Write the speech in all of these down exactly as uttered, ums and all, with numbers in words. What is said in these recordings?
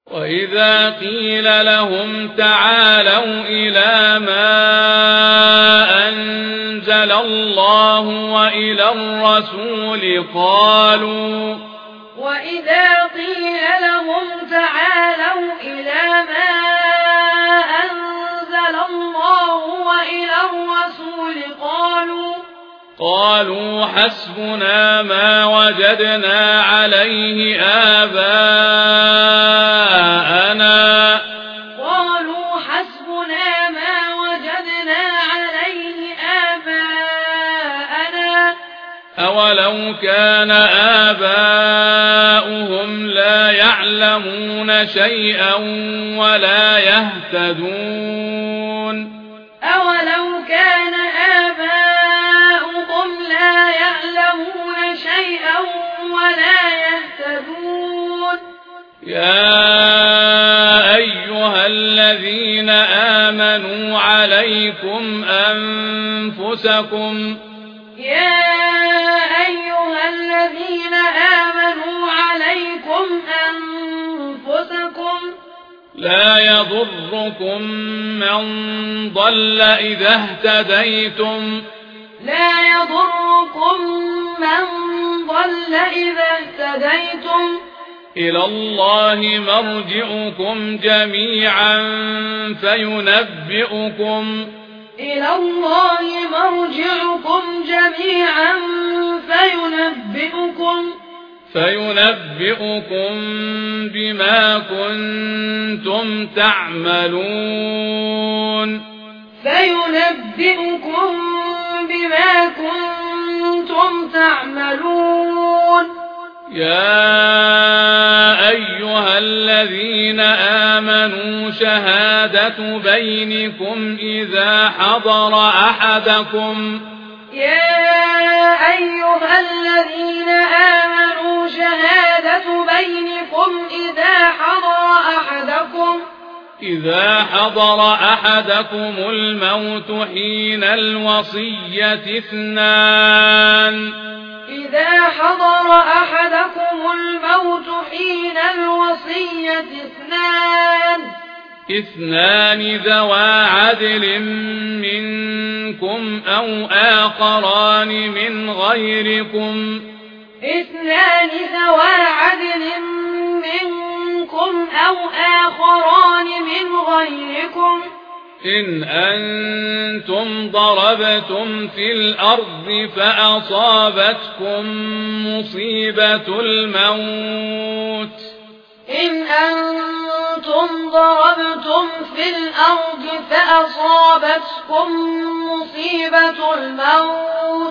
وإذا قيل لهم تعالوا إلى ما أنزل الله وإلى الرسول قالوا وإذا قيل لهم تعالوا إلى ما أنزل الله وإلى الرسول قالوا قالوا حسبنا ما وجدنا عليه آباءنا قالوا حسبنا ما وجدنا عليه آباءنا أولو كان آباؤهم لا يعلمون شيئا ولا يهتدون أولو كان آباؤهم لا يعلمون شيئا ولا يهتدون يا أيها الذين آمنوا عليكم أنفسكم يا أيها الذين آمنوا عليكم أنفسكم لا يضركم من ضل إذا اهتديتم لا يضركم من ضل إذا اهتديتم إلى الله مرجعكم جميعا فينبئكم إلى الله مرجعكم جميعا فينبئكم فينبئكم بما كنتم تعملون فينبئكم بما كنتم تعملون يا أيها الذين آمنوا شهادة بينكم إذا حضر أحدكم يا أيها الذين آمنوا شهادة بينكم إذا حضر أحدكم إذا حضر أحدكم الموت حين الوصية اثنان إذا حضر أحدكم الموت حين الوصية اثنان اثنان ذوى عدل منكم أو آخران من غيركم اثنان ذوى عدل منكم أو آخران من غيركم إن أنتم ضربتم في الأرض فأصابتكم مصيبة الموت إن أنتم ضربتم في الأرض فأصابتكم مصيبة الموت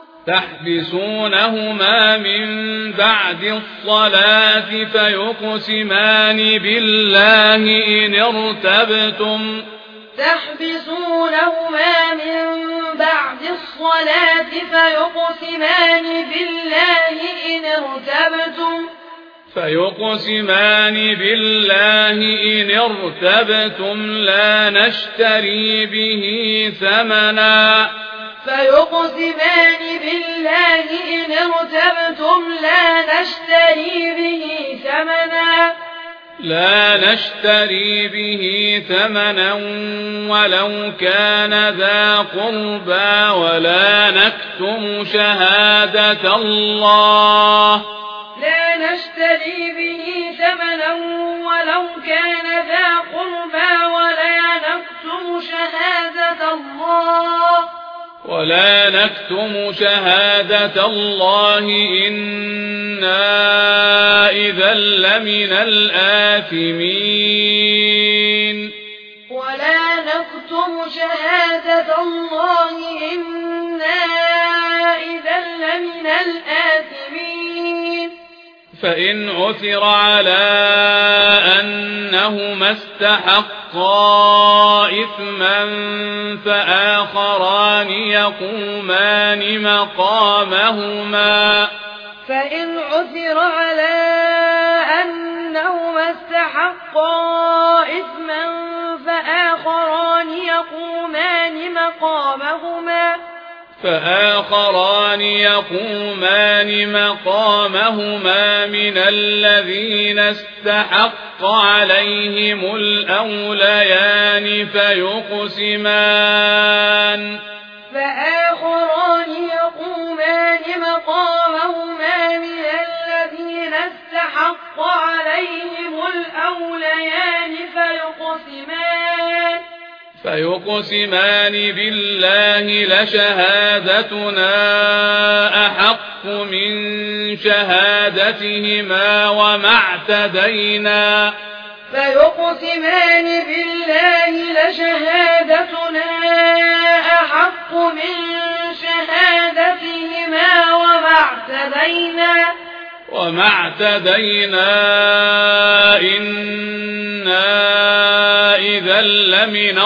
تحبسونهما من بعد الصلاة فيقسمان بالله إن ارتبتم تحبسونهما من بعد الصلاة فيقسمان بالله إن ارتبتم فيقسمان بالله إن ارتبتم لا نشتري به ثمنا فيقسمان بالله إن ارتبتم لا نشتري به ثمنا لا نشتري به ثمنا ولو كان ذا قربى ولا نكتم شهادة الله لا نشتري به ثمنا ولو كان ذا قربى ولا نكتم شهادة الله ولا نكتم شهادة الله إنا إذا لمن الآثمين ولا نكتم شهادة الله إنا إذا لمن الآثمين فإن عثر على أنهما استحقا إثما فآخران يقومان مقامهما فإن عثر على أنهما استحقا إثما فآخران يقومان مقامهما فآخران يقومان مقامهما من الذين استحقوا استحق عليهم الأوليان فيقسمان فآخران يقومان مقامهما من الذين استحق عليهم الأوليان فيقسمان فيقسمان بالله لشهادتنا أحق من شهادتهما وما اعتدينا فيقسمان بالله لشهادتنا أحق من شهادتهما وما اعتدينا وما اعتدينا إنا إذا لمن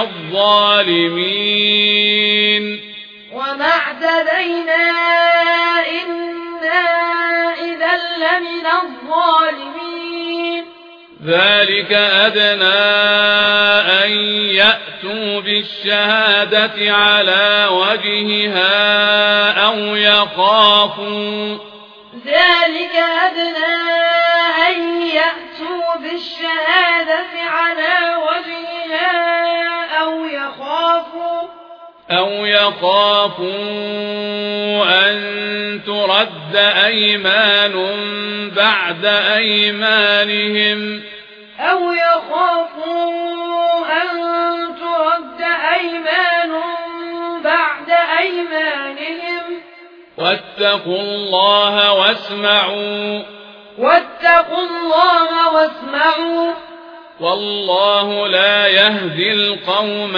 الظالمين وما اعتدينا إنا إذا لمن الظالمين ذلك أدنى أن يأتوا بالشهادة على وجهها أو يخافوا ذلك أدنى أن يأتوا بالشهادة على وجهها أو يخافوا أو يخافوا أن ترد أيمان بعد أيمانهم أو يخافوا أن ترد أيمان بعد أيمانهم واتقوا الله واسمعوا واتقوا الله واسمعوا والله لا يهدي القوم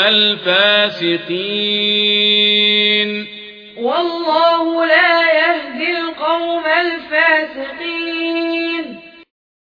الفاسقين والله لا يهدي القوم الفاسقين